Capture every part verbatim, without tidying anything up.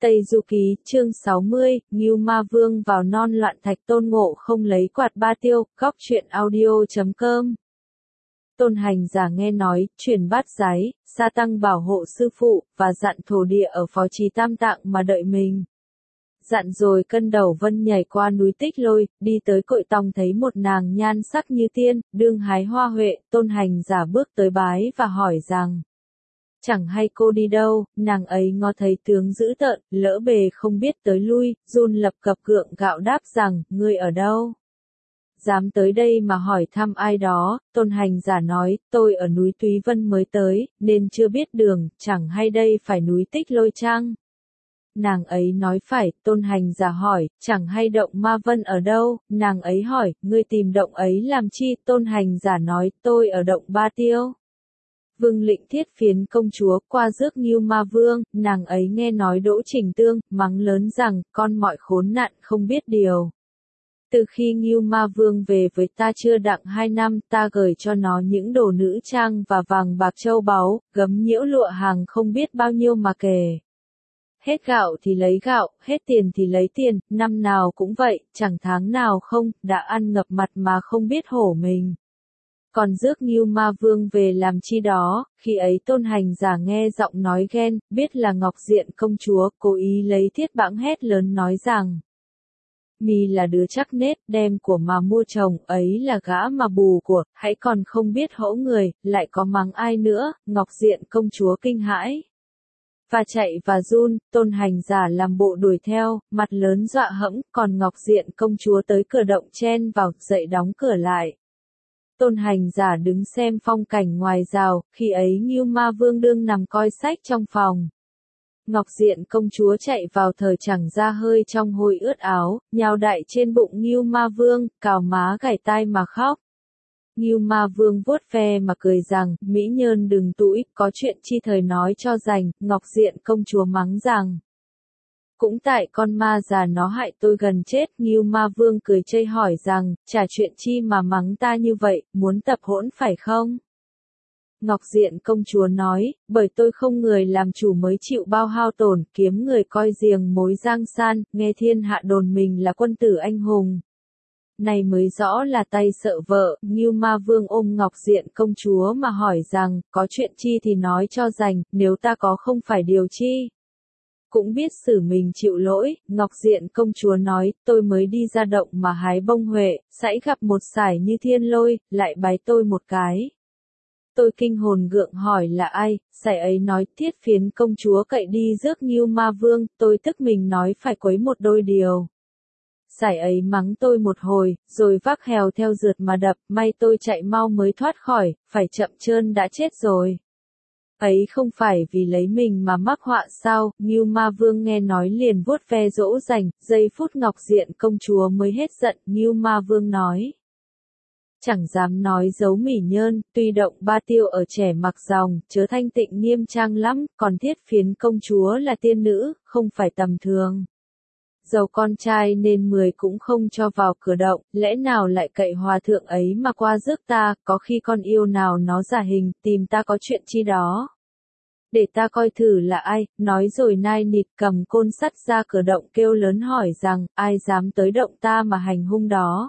Tây Du Ký, chương sáu mươi, Ngưu Ma Vương vào non loạn thạch Tôn Ngộ không lấy quạt ba tiêu, góc truyện audio chấm com. Tôn Hành Giả nghe nói, truyền bát giái, sa tăng bảo hộ sư phụ, và dặn thổ địa ở phó trì Tam Tạng mà đợi mình. Dặn rồi cân đầu vân nhảy qua núi Tích Lôi, đi tới cội tòng thấy một nàng nhan sắc như tiên, đương hái hoa huệ. Tôn Hành Giả bước tới bái và hỏi rằng, chẳng hay cô đi đâu. Nàng ấy ngó thấy tướng dữ tợn, lỡ bề không biết tới lui, run lập cập gượng gạo đáp rằng, ngươi ở đâu? Dám tới đây mà hỏi thăm ai đó. Tôn Hành Giả nói, tôi ở núi Túy Vân mới tới, nên chưa biết đường, chẳng hay đây phải núi Tích Lôi chăng? Nàng ấy nói phải. Tôn Hành Giả hỏi, chẳng hay động Ma Vân ở đâu? Nàng ấy hỏi, ngươi tìm động ấy làm chi? Tôn Hành Giả nói, tôi ở động Ba Tiêu. Vương lĩnh Thiết Phiến công chúa qua rước Ngưu Ma Vương. Nàng ấy nghe nói Đỗ Trình Tương, mắng lớn rằng, con mọi khốn nạn không biết điều. Từ khi Ngưu Ma Vương về với ta chưa đặng hai năm, ta gửi cho nó những đồ nữ trang và vàng bạc châu báu, gấm nhiễu lụa hàng không biết bao nhiêu mà kể. Hết gạo thì lấy gạo, hết tiền thì lấy tiền, năm nào cũng vậy, chẳng tháng nào không, đã ăn ngập mặt mà không biết hổ mình. Còn rước Ngưu Ma Vương về làm chi đó? Khi ấy Tôn Hành Giả nghe giọng nói ghen, biết là Ngọc Diện công chúa, cố ý lấy thiết bãng hét lớn nói rằng, mi là đứa chắc nết, đem của mà mua chồng, ấy là gã mà bù của, hãy còn không biết hỗ người, lại có mắng ai nữa. Ngọc Diện công chúa kinh hãi và chạy và run. Tôn Hành Giả làm bộ đuổi theo, mặt lớn dọa hẫng, còn Ngọc Diện công chúa tới cửa động chen vào, dậy đóng cửa lại. Tôn Hành Giả đứng xem phong cảnh ngoài rào, khi ấy Ngưu Ma Vương đương nằm coi sách trong phòng. Ngọc Diện công chúa chạy vào thời chẳng ra hơi trong hôi ướt áo, nhào đại trên bụng Ngưu Ma Vương, cào má gảy tai mà khóc. Ngưu Ma Vương vuốt ve mà cười rằng, mỹ nhơn đừng tũi, có chuyện chi thời nói cho rành. Ngọc Diện công chúa mắng rằng, cũng tại con ma già nó hại tôi gần chết. Ngưu Ma Vương cười chê hỏi rằng, chả chuyện chi mà mắng ta như vậy, muốn tập hỗn phải không? Ngọc Diện công chúa nói, bởi tôi không người làm chủ mới chịu bao hao tổn, kiếm người coi giềng mối giang san, nghe thiên hạ đồn mình là quân tử anh hùng. Này mới rõ là tay sợ vợ. Ngưu Ma Vương ôm Ngọc Diện công chúa mà hỏi rằng, có chuyện chi thì nói cho rành, nếu ta có không phải điều chi. Cũng biết xử mình chịu lỗi. Ngọc Diện công chúa nói, tôi mới đi ra động mà hái bông huệ, sãy gặp một sải như thiên lôi, lại bái tôi một cái. Tôi kinh hồn gượng hỏi là ai. Sải ấy nói, Thiết Phiến công chúa cậy đi rước Ngưu Ma Vương. Tôi tức mình nói phải quấy một đôi điều. Sải ấy mắng tôi một hồi, rồi vác hèo theo rượt mà đập, may tôi chạy mau mới thoát khỏi, phải chậm trơn đã chết rồi. Ấy không phải vì lấy mình mà mắc họa sao? Ngưu Ma Vương nghe nói liền vuốt ve dỗ dành, giây phút Ngọc Diện công chúa mới hết giận. Ngưu Ma Vương nói, chẳng dám nói giấu mỉ nhơn, tuy động Ba Tiêu ở trẻ mặc dòng, chớ thanh tịnh nghiêm trang lắm, còn Thiết Phiến công chúa là tiên nữ, không phải tầm thường. Dầu con trai nên mười cũng không cho vào cửa động, lẽ nào lại cậy hòa thượng ấy mà qua rước ta? Có khi con yêu nào nó giả hình, tìm ta có chuyện chi đó. Để ta coi thử là ai. Nói rồi nai nịt cầm côn sắt ra cửa động kêu lớn hỏi rằng, ai dám tới động ta mà hành hung đó.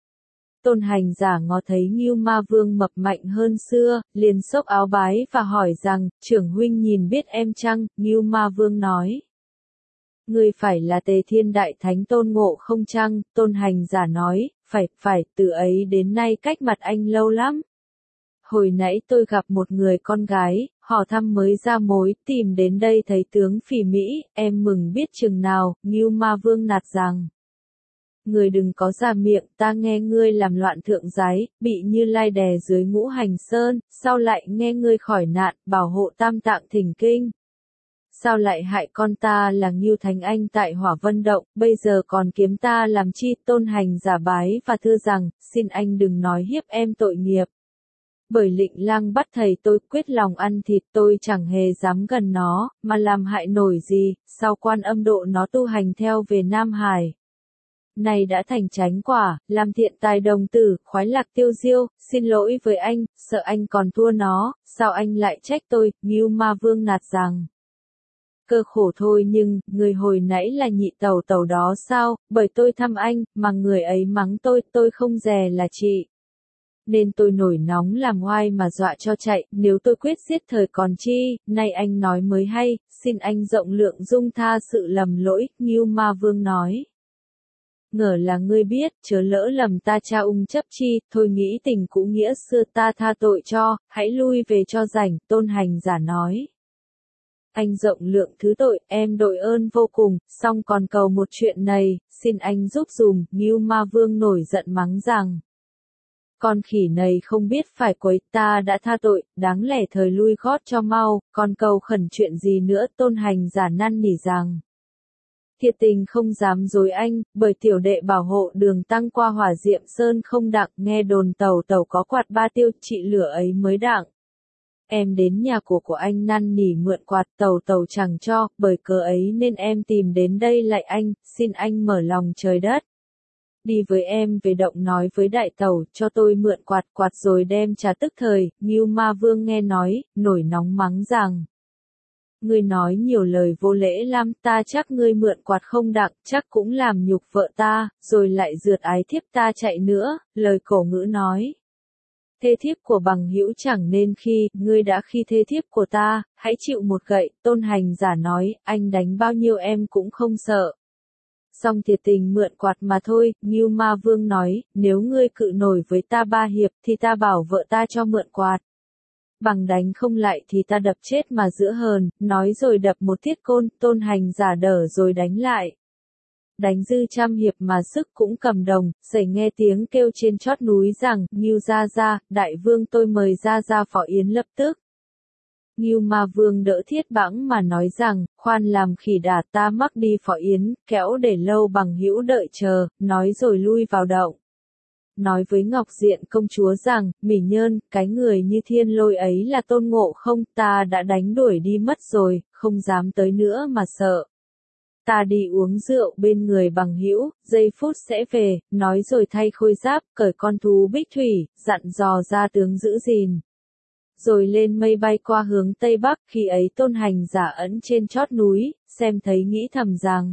Tôn Hành Giả ngó thấy Ngưu Ma Vương mập mạnh hơn xưa, liền xốc áo bái và hỏi rằng, trưởng huynh nhìn biết em chăng? Ngưu Ma Vương nói, ngươi phải là Tề Thiên Đại Thánh Tôn Ngộ không chăng? Tôn Hành Giả nói, phải, phải, từ ấy đến nay cách mặt anh lâu lắm. Hồi nãy tôi gặp một người con gái, hỏi thăm mới ra mối, tìm đến đây thấy tướng phỉ mỹ, em mừng biết chừng nào. Ngưu Ma Vương nạt rằng, người đừng có ra miệng, ta nghe ngươi làm loạn thượng giái, bị Như Lai đè dưới Ngũ Hành Sơn, sao lại nghe ngươi khỏi nạn, bảo hộ Tam Tạng thỉnh kinh. Sao lại hại con ta là Ngưu Thánh Anh tại Hỏa Vân Động, bây giờ còn kiếm ta làm chi? Tôn Hành Giả bái và thưa rằng, xin anh đừng nói hiếp em tội nghiệp. Bởi Lịnh Lang bắt thầy tôi quyết lòng ăn thịt, tôi chẳng hề dám gần nó, mà làm hại nổi gì. Sau Quan Âm độ nó tu hành theo về Nam Hải. Này đã thành chánh quả, làm thiện tài đồng tử, khoái lạc tiêu diêu, xin lỗi với anh, sợ anh còn thua nó, sao anh lại trách tôi? Ngưu Ma Vương nạt rằng, cơ khổ thôi nhưng, người hồi nãy là nhị tẩu tẩu đó sao, bởi tôi thăm anh, mà người ấy mắng tôi, tôi không dè là chị. Nên tôi nổi nóng làm oai mà dọa cho chạy, nếu tôi quyết giết thời còn chi, nay anh nói mới hay, xin anh rộng lượng dung tha sự lầm lỗi, Ngưu Ma Vương nói. Ngờ là ngươi biết, chớ lỡ lầm ta cha ung chấp chi, thôi nghĩ tình cũ nghĩa xưa ta tha tội cho, hãy lui về cho rảnh, Tôn Hành Giả nói. Anh rộng lượng thứ tội, em đội ơn vô cùng, song còn cầu một chuyện này, xin anh giúp dùm, Ngưu Ma Vương nổi giận mắng rằng. Con khỉ này không biết phải quấy, ta đã tha tội, đáng lẽ thời lui gót cho mau, còn cầu khẩn chuyện gì nữa, Tôn Hành Giả năn nỉ rằng. Thiệt tình không dám dối anh, bởi tiểu đệ bảo hộ đường tăng qua Hỏa Diệm Sơn không đặng, nghe đồn tàu tàu có quạt ba tiêu, trị lửa ấy mới đặng. Em đến nhà của của anh năn nỉ mượn quạt, tàu tàu chẳng cho, bởi cớ ấy nên em tìm đến đây lại anh, xin anh mở lòng trời đất. Đi với em về động nói với đại tẩu, cho tôi mượn quạt quạt rồi đem trả tức thời, Ngưu Ma Vương nghe nói, nổi nóng mắng rằng. Ngươi nói nhiều lời vô lễ lắm, ta chắc ngươi mượn quạt không đặng, chắc cũng làm nhục vợ ta, rồi lại rượt ái thiếp ta chạy nữa, lời cổ ngữ nói. Thê thiếp của bằng hữu chẳng nên khi, ngươi đã khi thê thiếp của ta, hãy chịu một gậy, Tôn Hành Giả nói, anh đánh bao nhiêu em cũng không sợ. Song thiệt tình mượn quạt mà thôi, Ngưu Ma Vương nói, nếu ngươi cự nổi với ta ba hiệp thì ta bảo vợ ta cho mượn quạt. Bằng đánh không lại thì ta đập chết mà giữa hờn, nói rồi đập một thiết côn, Tôn Hành Giả đỡ rồi đánh lại. Đánh dư trăm hiệp mà sức cũng cầm đồng, sẩy nghe tiếng kêu trên chót núi rằng, Ngưu gia gia, đại vương tôi mời ra ra phò yến lập tức. Ngưu Ma Vương đỡ thiết bẵng mà nói rằng, khoan làm khỉ đả ta mắc đi phò yến, kẻo để lâu bằng hữu đợi chờ, nói rồi lui vào động. Nói với Ngọc Diện công chúa rằng, Mỹ Nhơn, cái người như thiên lôi ấy là Tôn Ngộ Không, ta đã đánh đuổi đi mất rồi, không dám tới nữa mà sợ. Ta đi uống rượu bên người bằng hữu, giây phút sẽ về, nói rồi thay khôi giáp, cởi con thú bích thủy, dặn dò ra tướng giữ gìn. Rồi lên mây bay qua hướng Tây Bắc, khi ấy Tôn Hành Giả ẩn trên chót núi, xem thấy nghĩ thầm rằng.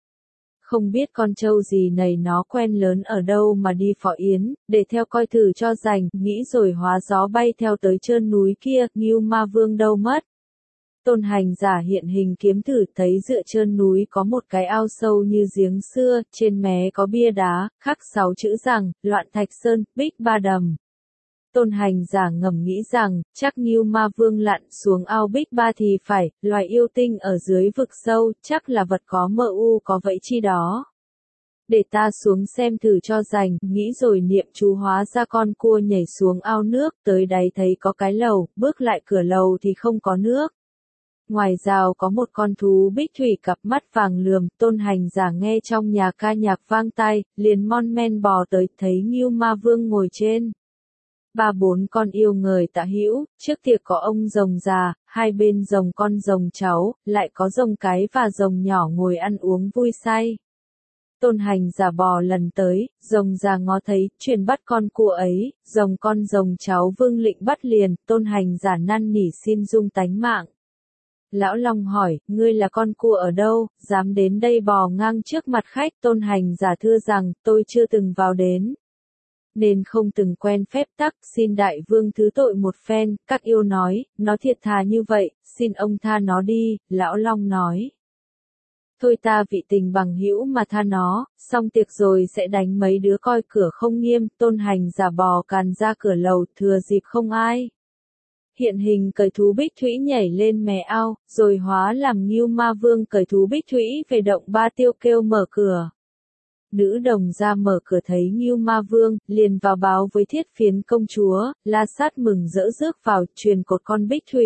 Không biết con trâu gì này nó quen lớn ở đâu mà đi phò yến, để theo coi thử cho rành, nghĩ rồi hóa gió bay theo tới trơn núi kia, Ngưu Ma Vương đâu mất. Tôn Hành Giả hiện hình kiếm thử thấy dựa trơn núi có một cái ao sâu như giếng xưa, trên mé có bia đá, khắc sáu chữ rằng, Loạn Thạch Sơn, Bích Ba Đầm. Tôn Hành Giả ngầm nghĩ rằng, chắc Ngưu Ma Vương lặn xuống ao Bích Ba thì phải, loài yêu tinh ở dưới vực sâu, chắc là vật có mơ u có vẫy chi đó. Để ta xuống xem thử cho rành, nghĩ rồi niệm chú hóa ra con cua nhảy xuống ao nước, tới đáy thấy có cái lầu, bước lại cửa lầu thì không có nước. Ngoài rào có một con thú bích thủy cặp mắt vàng lườm, Tôn Hành Giả nghe trong nhà ca nhạc vang tai, liền mon men bò tới, thấy Ngưu Ma Vương ngồi trên. Ba bốn con yêu người tạ hữu, trước tiệc có ông rồng già, hai bên rồng con rồng cháu, lại có rồng cái và rồng nhỏ ngồi ăn uống vui say. Tôn Hành Giả bò lần tới, rồng già ngó thấy, truyền bắt con cua ấy, rồng con rồng cháu vương lịnh bắt liền, Tôn Hành Giả năn nỉ xin dung tánh mạng. Lão Long hỏi, ngươi là con cua ở đâu, dám đến đây bò ngang trước mặt khách, Tôn Hành Giả thưa rằng, tôi chưa từng vào đến. Nên không từng quen phép tắc, xin đại vương thứ tội một phen, các yêu nói, nó thiệt thà như vậy, xin ông tha nó đi, Lão Long nói. Thôi ta vị tình bằng hữu mà tha nó, xong tiệc rồi sẽ đánh mấy đứa coi cửa không nghiêm, Tôn Hành Giả bò càn ra cửa lầu, thừa dịp không ai. Hiện hình cởi thú bích thủy nhảy lên mé ao, rồi hóa làm Ngưu Ma Vương cởi thú bích thủy về động ba tiêu kêu mở cửa. Nữ đồng ra mở cửa thấy Ngưu Ma Vương, liền vào báo với Thiết Phiến công chúa, La Sát mừng rỡ rước vào, truyền cột con bích thủy.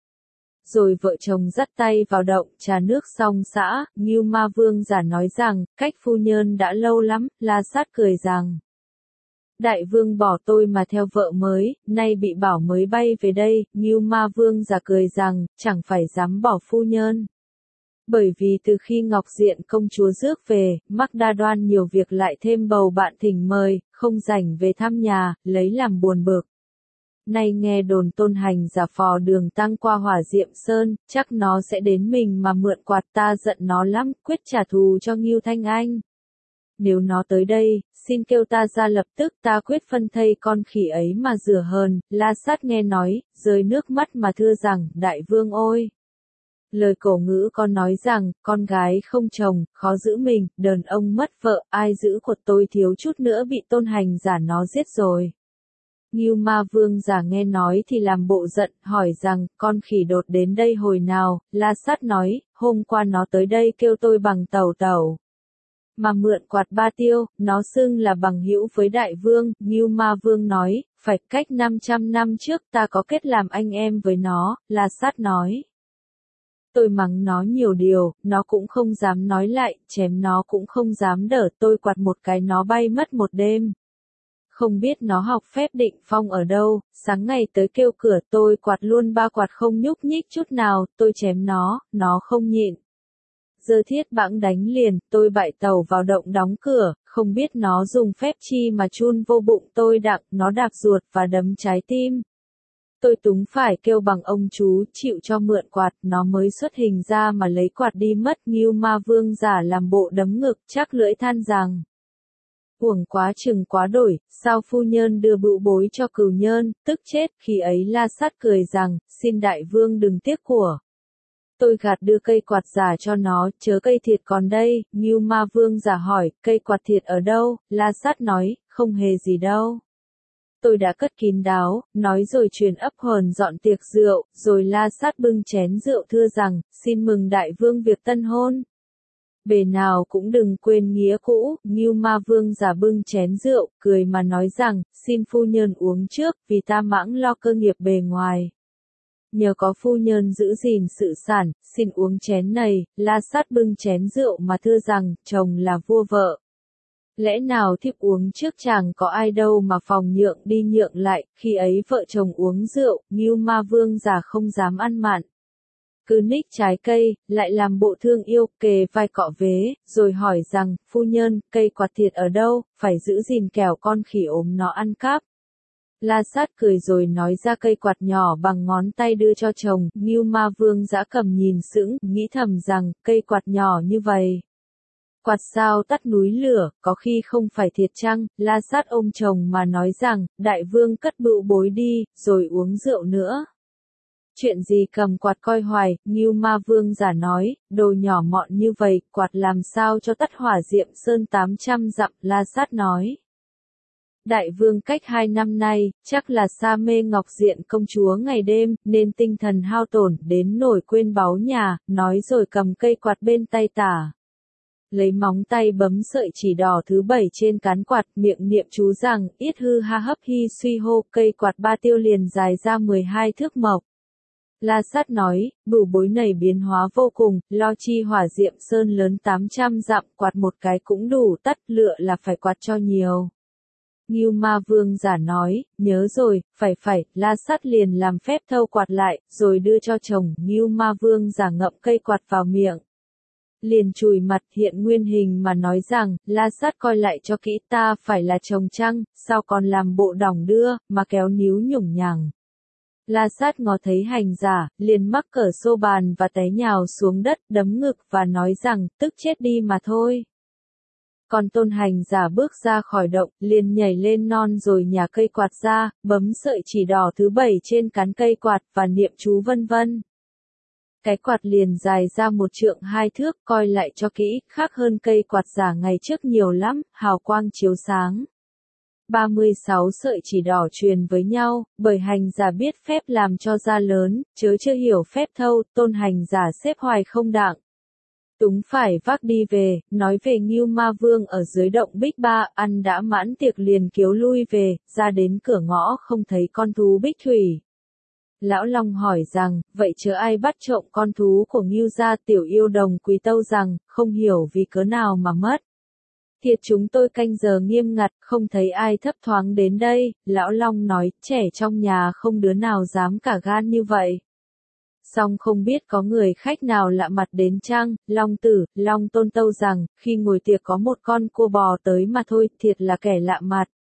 Rồi vợ chồng dắt tay vào động, trà nước xong xã, Ngưu Ma Vương giả nói rằng, cách phu nhân đã lâu lắm, La Sát cười rằng. Đại vương bỏ tôi mà theo vợ mới, nay bị bảo mới bay về đây, Ngưu Ma Vương giả cười rằng, chẳng phải dám bỏ phu nhân. Bởi vì từ khi Ngọc Diện công chúa rước về, mắc đa đoan nhiều việc lại thêm bầu bạn thỉnh mời, không rảnh về thăm nhà, lấy làm buồn bực. nay nghe đồn Tôn Hành giả phò đường tăng qua Hỏa Diệm Sơn, chắc nó sẽ đến mình mà mượn quạt, ta giận nó lắm, quyết trả thù cho Ngưu Thanh Anh. Nếu nó tới đây, xin kêu ta ra lập tức, ta quyết phân thây con khỉ ấy mà rửa hờn. La Sát nghe nói, rơi nước mắt mà thưa rằng, đại vương ôi! Lời cổ ngữ có nói rằng, con gái không chồng, khó giữ mình, đàn ông mất vợ, ai giữ của tôi thiếu chút nữa bị Tôn Hành giả nó giết rồi. Ngưu Ma Vương giả nghe nói thì làm bộ giận, hỏi rằng, con khỉ đột đến đây hồi nào. La Sát nói, hôm qua nó tới đây kêu tôi bằng tàu tàu. Mà mượn quạt ba tiêu, nó xưng là bằng hữu với đại vương. Ngưu Ma Vương nói, phải cách năm trăm năm trước ta có kết làm anh em với nó. La Sát nói, tôi mắng nó nhiều điều, nó cũng không dám nói lại, chém nó cũng không dám đỡ, tôi quạt một cái nó bay mất một đêm. Không biết nó học phép định phong ở đâu, sáng ngày tới kêu cửa tôi quạt luôn ba quạt không nhúc nhích chút nào, tôi chém nó, nó không nhịn. Giơ thiết bẵng đánh liền, tôi bại tàu vào động đóng cửa, không biết nó dùng phép chi mà chun vô bụng tôi đặng, nó đạp ruột và đấm trái tim. Tôi túng phải kêu bằng ông chú, chịu cho mượn quạt, nó mới xuất hình ra mà lấy quạt đi mất. Ngưu Ma Vương giả làm bộ đấm ngực, chắc lưỡi than rằng, uổng quá chừng quá đổi, sao phu nhân đưa bữu bối cho cừu nhân, tức chết. Khi ấy La Sát cười rằng, xin đại vương đừng tiếc của. Tôi gạt đưa cây quạt giả cho nó, chớ cây thiệt còn đây. Ngưu Ma Vương giả hỏi, cây quạt thiệt ở đâu? La Sát nói, không hề gì đâu. Tôi đã cất kín đáo, nói rồi truyền ấp hờn dọn tiệc rượu, rồi La Sát bưng chén rượu thưa rằng, xin mừng đại vương việc tân hôn. Bề nào cũng đừng quên nghĩa cũ. Ngưu Ma Vương giả bưng chén rượu, cười mà nói rằng, xin phu nhân uống trước, vì ta mãng lo cơ nghiệp bề ngoài. Nhờ có phu nhân giữ gìn sự sản, xin uống chén này. La Sát bưng chén rượu mà thưa rằng, chồng là vua vợ. Lẽ nào thiếp uống trước chàng có ai đâu mà phòng nhượng đi nhượng lại. Khi ấy vợ chồng uống rượu, Ngưu Ma Vương giả không dám ăn mặn. Cứ ních trái cây, lại làm bộ thương yêu, kề vai cọ vế, rồi hỏi rằng, phu nhân, cây quạt thiệt ở đâu, phải giữ gìn kẻo con khỉ ốm nó ăn cắp. La Sát cười rồi nói ra cây quạt nhỏ bằng ngón tay đưa cho chồng. Ngưu Ma Vương dã cầm nhìn sững, nghĩ thầm rằng, cây quạt nhỏ như vậy. Quạt sao tắt núi lửa, có khi không phải thiệt chăng? La Sát ôm chồng mà nói rằng, đại vương cất bữu bối đi, rồi uống rượu nữa. Chuyện gì cầm quạt coi hoài. Ngưu Ma Vương giả nói, đồ nhỏ mọn như vậy, quạt làm sao cho tắt Hỏa Diệm Sơn tám trăm dặm. La Sát nói, đại vương cách hai năm nay, chắc là sa mê Ngọc Diện công chúa ngày đêm, nên tinh thần hao tổn, đến nổi quên báu nhà, nói rồi cầm cây quạt bên tay tả. Lấy móng tay bấm sợi chỉ đỏ thứ bảy trên cán quạt, miệng niệm chú rằng, yết hư ha hấp hi suy hô, cây quạt ba tiêu liền dài ra mười hai thước mộc. La Sát nói, bửu bối này biến hóa vô cùng, lo chi Hỏa Diệm Sơn lớn tám trăm dặm, quạt một cái cũng đủ tắt, lựa là phải quạt cho nhiều. Ngưu Ma Vương giả nói, nhớ rồi, phải phải. La Sát liền làm phép thâu quạt lại, rồi đưa cho chồng. Ngưu Ma Vương giả ngậm cây quạt vào miệng. Liền chùi mặt hiện nguyên hình mà nói rằng, La Sát coi lại cho kỹ, ta phải là chồng chăng, sao còn làm bộ đỏng đưa, mà kéo níu nhủng nhằng. La Sát ngó thấy hành giả, liền mắc cỡ xô bàn và té nhào xuống đất, đấm ngực và nói rằng, tức chết đi mà thôi. Còn Tôn Hành giả bước ra khỏi động, liền nhảy lên non rồi nhả cây quạt ra, bấm sợi chỉ đỏ thứ bảy trên cán cây quạt và niệm chú vân vân. Cái quạt liền dài ra một trượng hai thước, coi lại cho kỹ, khác hơn cây quạt giả ngày trước nhiều lắm, hào quang chiếu sáng. ba mươi sáu sợi chỉ đỏ truyền với nhau, bởi hành giả biết phép làm cho ra lớn, chớ chưa hiểu phép thâu. Tôn Hành giả xếp hoài không đặng. Túng phải vác đi về, nói về Ngưu Ma Vương ở dưới động Bích Ba, ăn đã mãn tiệc liền kiếu lui về, ra đến cửa ngõ không thấy con thú Bích Thủy. Lão Long hỏi rằng, vậy chớ ai bắt trộm con thú của Ngưu gia? Tiểu yêu đồng Quý tâu rằng, không hiểu vì cớ nào mà mất. Thiệt chúng tôi canh giờ nghiêm ngặt, không thấy ai thấp thoáng đến đây. Lão Long nói, trẻ trong nhà không đứa nào dám cả gan như vậy. Song không biết có người khách nào lạ mặt đến chăng? Long Tử, Long Tôn tâu rằng, khi ngồi tiệc có một con cua bò tới mà thôi, thiệt là kẻ lạ mặt.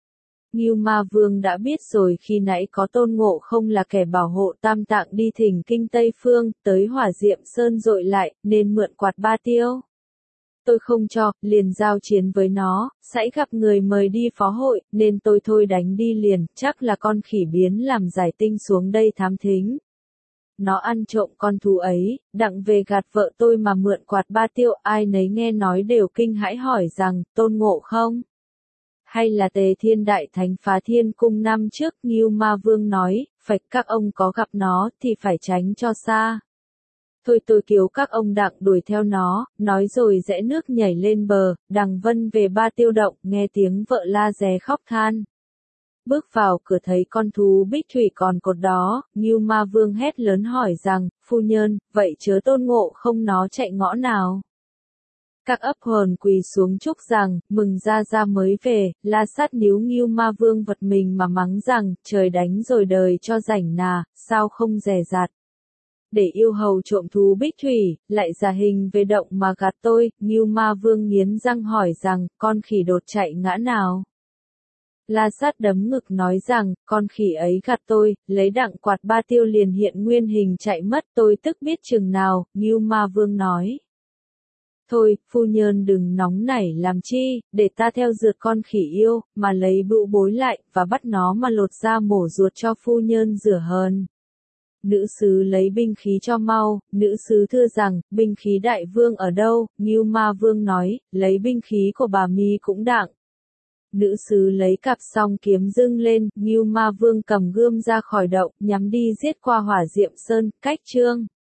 Ngưu Ma Vương đã biết rồi, khi nãy có Tôn Ngộ Không là kẻ bảo hộ Tam Tạng đi thỉnh kinh Tây Phương, tới Hỏa Diệm Sơn dội lại, nên mượn quạt ba tiêu. Tôi không cho, liền giao chiến với nó, sẵy gặp người mời đi phó hội, nên tôi thôi đánh đi liền, chắc là con khỉ biến làm giải tinh xuống đây thám thính. Nó ăn trộm con thú ấy, đặng về gạt vợ tôi mà mượn quạt ba tiêu, ai nấy nghe nói đều kinh hãi hỏi rằng, Tôn Ngộ Không? Hay là Tề Thiên Đại Thánh phá thiên cung năm trước? Ngưu Ma Vương nói, phạch các ông có gặp nó thì phải tránh cho xa. Thôi tôi cứu các ông đặng đuổi theo nó, nói rồi rẽ nước nhảy lên bờ, đằng vân về ba tiêu động, nghe tiếng vợ la ré khóc than. Bước vào cửa thấy con thú bích thủy còn cột đó, Ngưu Ma Vương hét lớn hỏi rằng, phu nhân, vậy chớ Tôn Ngộ Không nó chạy ngõ nào? Các ấp hồn quỳ xuống chúc rằng, mừng ra ra mới về, la sát níu Ngưu Ma Vương vật mình mà mắng rằng, trời đánh rồi đời cho rảnh nà, sao không dè dặt. Để yêu hầu trộm thú bích thủy, lại giả hình về động mà gạt tôi, Ngưu Ma Vương nghiến răng hỏi rằng, con khỉ đột chạy ngã nào? La Sát đấm ngực nói rằng, con khỉ ấy gạt tôi, lấy đặng quạt ba tiêu liền hiện nguyên hình chạy mất, tôi tức biết chừng nào, Ngưu Ma Vương nói. Thôi, phu nhân đừng nóng nảy làm chi, để ta theo rượt con khỉ yêu, mà lấy bữu bối lại, và bắt nó mà lột ra mổ ruột cho phu nhân rửa hờn. Nữ sứ lấy binh khí cho mau, nữ sứ thưa rằng, binh khí đại vương ở đâu? Ngưu Ma Vương nói, lấy binh khí của bà mi cũng đặng. Nữ sứ lấy cặp song kiếm dưng lên, Ngưu Ma Vương cầm gươm ra khỏi động, nhắm đi giết qua Hỏa Diệm Sơn, cách chương.